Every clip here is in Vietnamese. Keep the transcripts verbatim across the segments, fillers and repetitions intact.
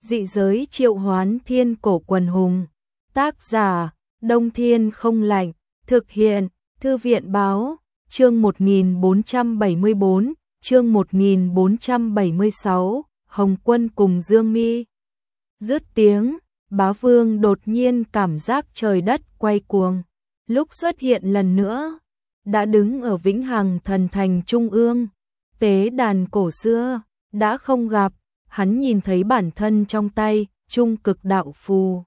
Dị giới triệu hoán thiên cổ quần hùng. Tác giả, Đông Thiên không lạnh. Thực hiện, Thư viện báo, chương một nghìn bốn trăm bảy mươi bốn, chương một nghìn bốn trăm bảy mươi sáu, Hồng Quân cùng Dương Mi. Dứt tiếng, Bá Vương đột nhiên cảm giác trời đất quay cuồng. Lúc xuất hiện lần nữa, đã đứng ở Vĩnh Hằng Thần Thành Trung ương, tế đàn cổ xưa, đã không gặp, hắn nhìn thấy bản thân trong tay, Trung Cực Đạo Phù.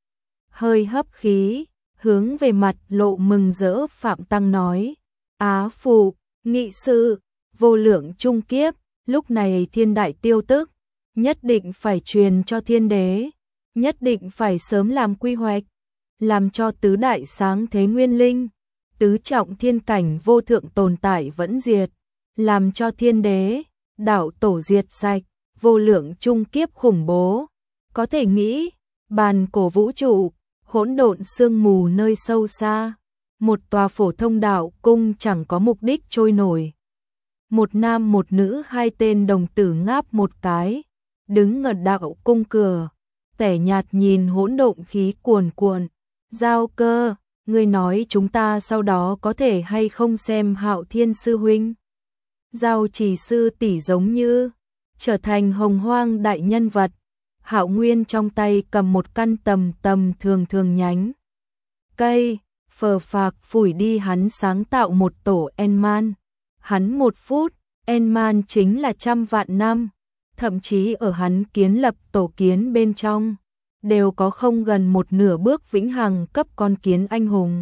Hơi hấp khí, hướng về mặt lộ mừng rỡ Phạm Tăng nói, Á Phụ, nghị sự, vô lượng trung kiếp, lúc này thiên đại tiêu tức, nhất định phải truyền cho thiên đế, nhất định phải sớm làm quy hoạch, làm cho tứ đại sáng thế nguyên linh, tứ trọng thiên cảnh vô thượng tồn tại vẫn diệt, làm cho thiên đế, đạo tổ diệt sạch, vô lượng trung kiếp khủng bố. Có thể nghĩ, bàn cổ vũ trụ, hỗn độn sương mù nơi sâu xa, một tòa phổ thông đạo cung chẳng có mục đích trôi nổi. Một nam một nữ hai tên đồng tử ngáp một cái, đứng ở đạo cung cửa, tẻ nhạt nhìn hỗn độn khí cuồn cuộn. Giao Cơ, ngươi nói chúng ta sau đó có thể hay không xem Hạo Thiên sư huynh? Giao Chỉ sư tỷ giống như trở thành hồng hoang đại nhân vật. Hạo Nguyên trong tay cầm một căn tầm tầm thường thường nhánh cây, phờ phạc phủi đi hắn sáng tạo một tổ Enman. Hắn một phút, Enman chính là trăm vạn năm, thậm chí ở hắn kiến lập tổ kiến bên trong, đều có không gần một nửa bước vĩnh hằng cấp con kiến anh hùng.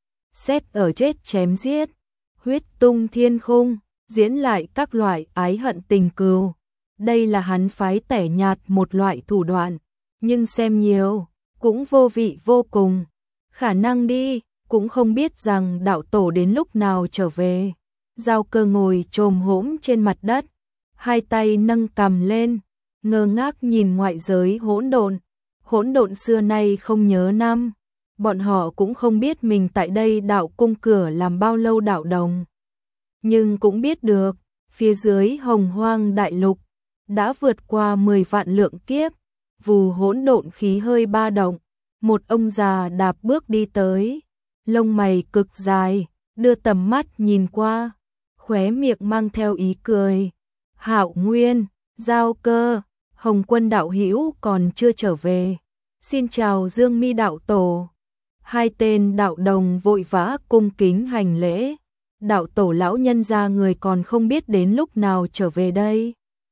Xét ở chết chém giết, huyết tung thiên khung, diễn lại các loại ái hận tình cừu. Đây là hắn phái tẻ nhạt một loại thủ đoạn, nhưng xem nhiều, cũng vô vị vô cùng. Khả năng đi, cũng không biết rằng đạo tổ đến lúc nào trở về. Giao Cơ ngồi chồm hổm trên mặt đất, hai tay nâng cằm lên, ngơ ngác nhìn ngoại giới hỗn độn. Hỗn độn xưa nay không nhớ năm, bọn họ cũng không biết mình tại đây đạo cung cửa làm bao lâu đạo đồng. Nhưng cũng biết được, phía dưới hồng hoang đại lục, đã vượt qua mười vạn lượng kiếp, vù hỗn độn khí hơi ba động, một ông già đạp bước đi tới, lông mày cực dài, đưa tầm mắt nhìn qua, khóe miệng mang theo ý cười. Hạo Nguyên, Giao Cơ, Hồng Quân đạo hữu còn chưa trở về. Xin chào Dương Mi đạo tổ. Hai tên đạo đồng vội vã cung kính hành lễ. Đạo tổ lão nhân gia người còn không biết đến lúc nào trở về đây.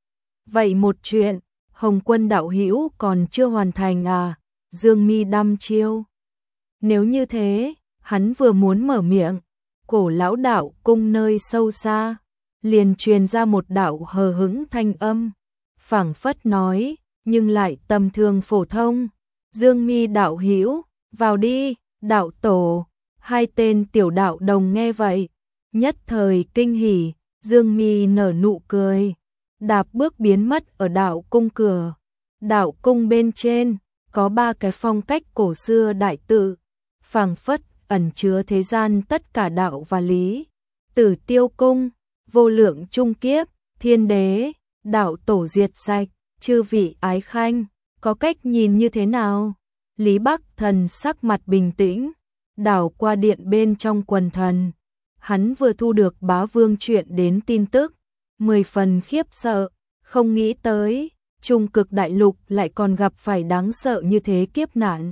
Vậy một chuyện, Hồng Quân đạo hữu còn chưa hoàn thành à? Dương Mi đăm chiêu. Nếu như thế, hắn vừa muốn mở miệng, cổ lão đạo cung nơi sâu xa, liền truyền ra một đạo hờ hững thanh âm, phảng phất nói, nhưng lại tầm thường phổ thông. Dương Mi đạo hữu, vào đi, đạo tổ. Hai tên tiểu đạo đồng nghe vậy, nhất thời kinh hỉ. Dương Mi nở nụ cười, đạp bước biến mất ở đạo cung cửa. Đạo cung bên trên có ba cái phong cách cổ xưa đại tự, phảng phất ẩn chứa thế gian tất cả đạo và lý. Tử Tiêu cung, vô lượng trung kiếp, thiên đế, đạo tổ diệt sạch, chư vị ái khanh, có cách nhìn như thế nào? Lý Bắc Thần sắc mặt bình tĩnh, đảo qua điện bên trong quần thần. Hắn vừa thu được Bá Vương chuyện đến tin tức, mười phần khiếp sợ, không nghĩ tới, Trung Cực đại lục lại còn gặp phải đáng sợ như thế kiếp nạn.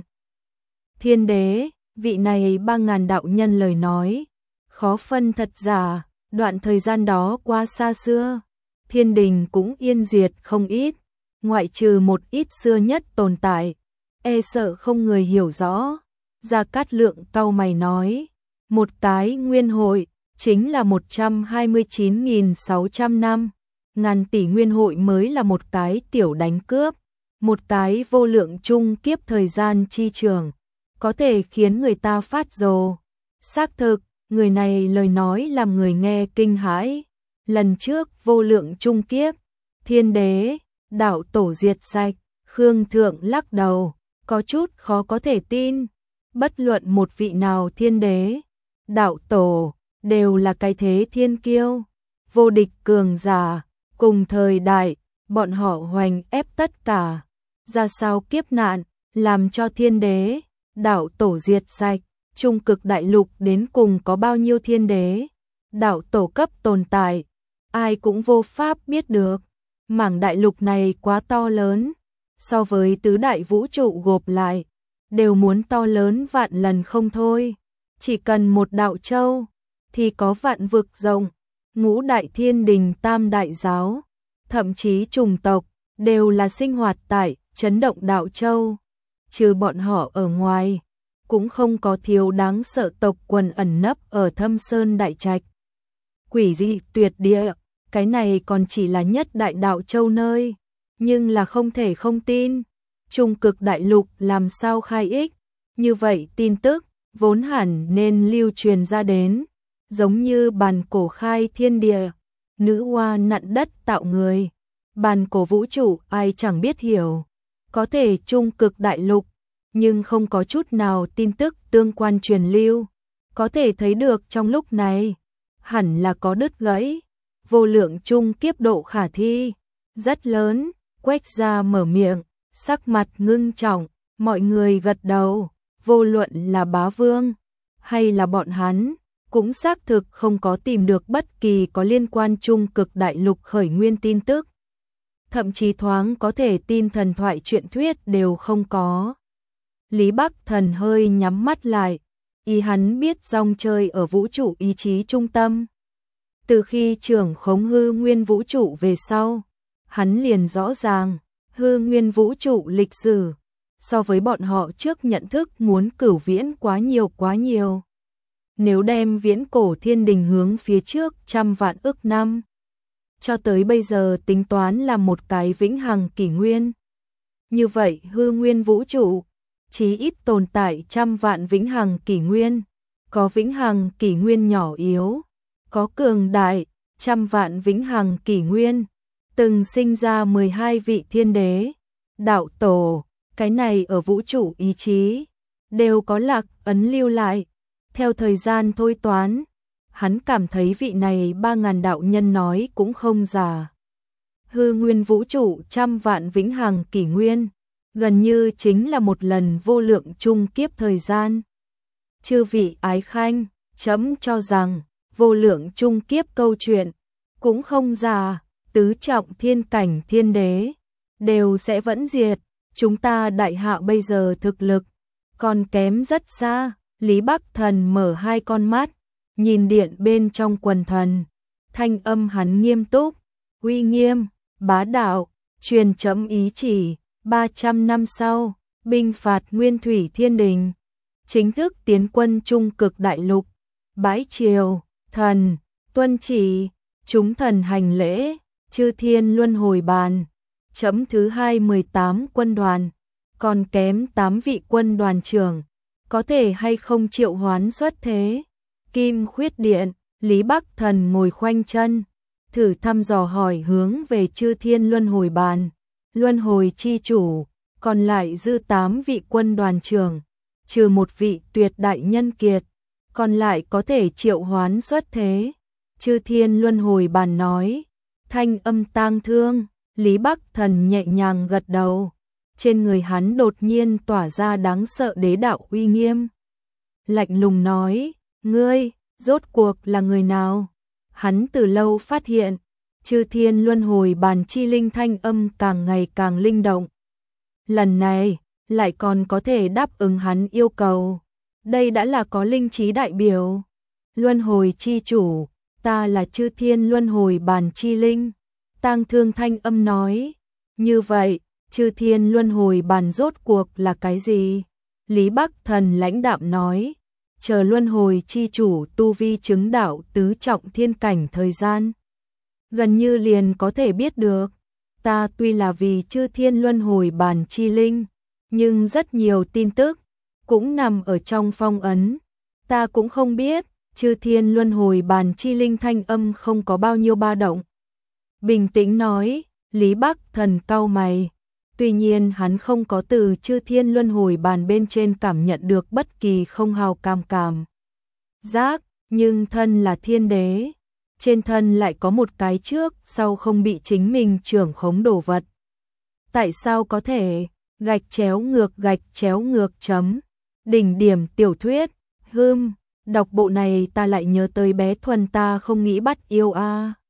Thiên đế, vị này ba ngàn đạo nhân lời nói, khó phân thật giả, đoạn thời gian đó qua xa xưa, thiên đình cũng yên diệt không ít, ngoại trừ một ít xưa nhất tồn tại, e sợ không người hiểu rõ. Gia Cát Lượng cau mày nói, một cái nguyên hội chính là một trăm hai mươi chín nghìn sáu trăm năm, ngàn tỷ nguyên hội mới là một cái tiểu đánh cướp, một cái vô lượng trung kiếp thời gian chi trường, có thể khiến người ta phát rồ. Xác thực, người này lời nói làm người nghe kinh hãi. Lần trước vô lượng trung kiếp, thiên đế, đạo tổ diệt sạch, Khương Thượng lắc đầu, có chút khó có thể tin. Bất luận một vị nào thiên đế, đạo tổ, đều là cái thế thiên kiêu, vô địch cường giả, cùng thời đại, bọn họ hoành ép tất cả. ra sao kiếp nạn, làm cho thiên đế, đạo tổ diệt sạch, trung cực đại lục đến cùng có bao nhiêu thiên đế, đạo tổ cấp tồn tại, ai cũng vô pháp biết được. Mảng đại lục này quá to lớn, so với tứ đại vũ trụ gộp lại, đều muốn to lớn vạn lần không thôi. Chỉ cần một đạo châu, thì có vạn vực rộng, ngũ đại thiên đình tam đại giáo, thậm chí trùng tộc, đều là sinh hoạt tại chấn động đạo châu. Trừ bọn họ ở ngoài, cũng không có thiếu đáng sợ tộc quần ẩn nấp ở thâm sơn đại trạch. Quỷ dị tuyệt địa, cái này còn chỉ là nhất đại đạo châu nơi, nhưng là không thể không tin. Trung cực đại lục làm sao khai ích, như vậy tin tức, vốn hẳn nên lưu truyền ra đến, giống như bàn cổ khai thiên địa, nữ hoa nặn đất tạo người, bàn cổ vũ trụ ai chẳng biết hiểu, có thể trung cực đại lục, nhưng không có chút nào tin tức tương quan truyền lưu, có thể thấy được trong lúc này, hẳn là có đứt gãy, vô lượng trung kiếp độ khả thi, rất lớn. Quách gia mở miệng, sắc mặt ngưng trọng, mọi người gật đầu, vô luận là bá vương, hay là bọn hắn, cũng xác thực không có tìm được bất kỳ có liên quan trung cực đại lục khởi nguyên tin tức. Thậm chí thoáng có thể tin thần thoại truyện thuyết đều không có. Lý Bắc Thần hơi nhắm mắt lại, ý hắn biết rong chơi ở vũ trụ ý chí trung tâm. Từ khi trưởng khống hư nguyên vũ trụ về sau, hắn liền rõ ràng, hư nguyên vũ trụ lịch sử, so với bọn họ trước nhận thức muốn cửu viễn quá nhiều quá nhiều. Nếu đem viễn cổ thiên đình hướng phía trước trăm vạn ức năm, cho tới bây giờ tính toán là một cái vĩnh hằng kỷ nguyên. Như vậy hư nguyên vũ trụ, chí ít tồn tại trăm vạn vĩnh hằng kỷ nguyên, có vĩnh hằng kỷ nguyên nhỏ yếu, có cường đại, trăm vạn vĩnh hằng kỷ nguyên. Từng sinh ra mười hai vị thiên đế, đạo tổ, cái này ở vũ trụ ý chí, đều có lạc ấn lưu lại. Theo thời gian thôi toán, hắn cảm thấy vị này ba ngàn đạo nhân nói cũng không giả. Hư nguyên vũ trụ trăm vạn vĩnh hằng kỷ nguyên, gần như chính là một lần vô lượng trung kiếp thời gian. Chư vị ái khanh, chấm cho rằng, vô lượng trung kiếp câu chuyện, cũng không giả. Tứ trọng thiên cảnh thiên đế, đều sẽ vẫn diệt, chúng ta đại hạ bây giờ thực lực, còn kém rất xa. Lý Bắc Thần mở hai con mắt, nhìn điện bên trong quần thần, thanh âm hắn nghiêm túc, uy nghiêm, bá đạo, truyền chấm ý chỉ, ba trăm năm sau, binh phạt nguyên thủy thiên đình, chính thức tiến quân trung cực đại lục, bái triều, thần, tuân chỉ, chúng thần hành lễ. Chư thiên luân hồi bàn, chấm thứ hai mười tám quân đoàn, còn kém tám vị quân đoàn trưởng, có thể hay không triệu hoán xuất thế. Kim khuyết điện, Lý Bắc Thần ngồi khoanh chân, thử thăm dò hỏi hướng về chư thiên luân hồi bàn, luân hồi chi chủ, còn lại dư tám vị quân đoàn trưởng, trừ một vị tuyệt đại nhân kiệt, còn lại có thể triệu hoán xuất thế. Chư thiên luân hồi bàn nói, thanh âm tang thương, Lý Bắc Thần nhẹ nhàng gật đầu, trên người hắn đột nhiên tỏa ra đáng sợ đế đạo uy nghiêm. Lạnh lùng nói, ngươi, rốt cuộc là người nào? Hắn từ lâu phát hiện, chư thiên luân hồi bàn chi linh thanh âm càng ngày càng linh động. Lần này, lại còn có thể đáp ứng hắn yêu cầu. Đây đã là có linh trí đại biểu. Luân hồi chi chủ, ta là chư thiên luân hồi bàn chi linh. Tang thương thanh âm nói, như vậy, chư thiên luân hồi bàn rốt cuộc là cái gì? Lý Bắc Thần lãnh đạm nói, chờ luân hồi chi chủ tu vi chứng đạo tứ trọng thiên cảnh thời gian. Gần như liền có thể biết được, ta tuy là vì chư thiên luân hồi bàn chi linh, nhưng rất nhiều tin tức, cũng nằm ở trong phong ấn. Ta cũng không biết, chư thiên luân hồi bàn chi linh thanh âm không có bao nhiêu ba động. Bình tĩnh nói, Lý Bắc Thần cau mày. Tuy nhiên hắn không có từ chư thiên luân hồi bàn bên trên cảm nhận được bất kỳ không hào cảm cảm giác, nhưng thân là thiên đế, trên thân lại có một cái trước sau không bị chính mình trưởng khống đồ vật. Tại sao có thể? gạch chéo ngược gạch chéo ngược chấm. Đỉnh điểm tiểu thuyết, hưm, đọc bộ này ta lại nhớ tới bé Thuần ta không nghĩ bắt yêu a.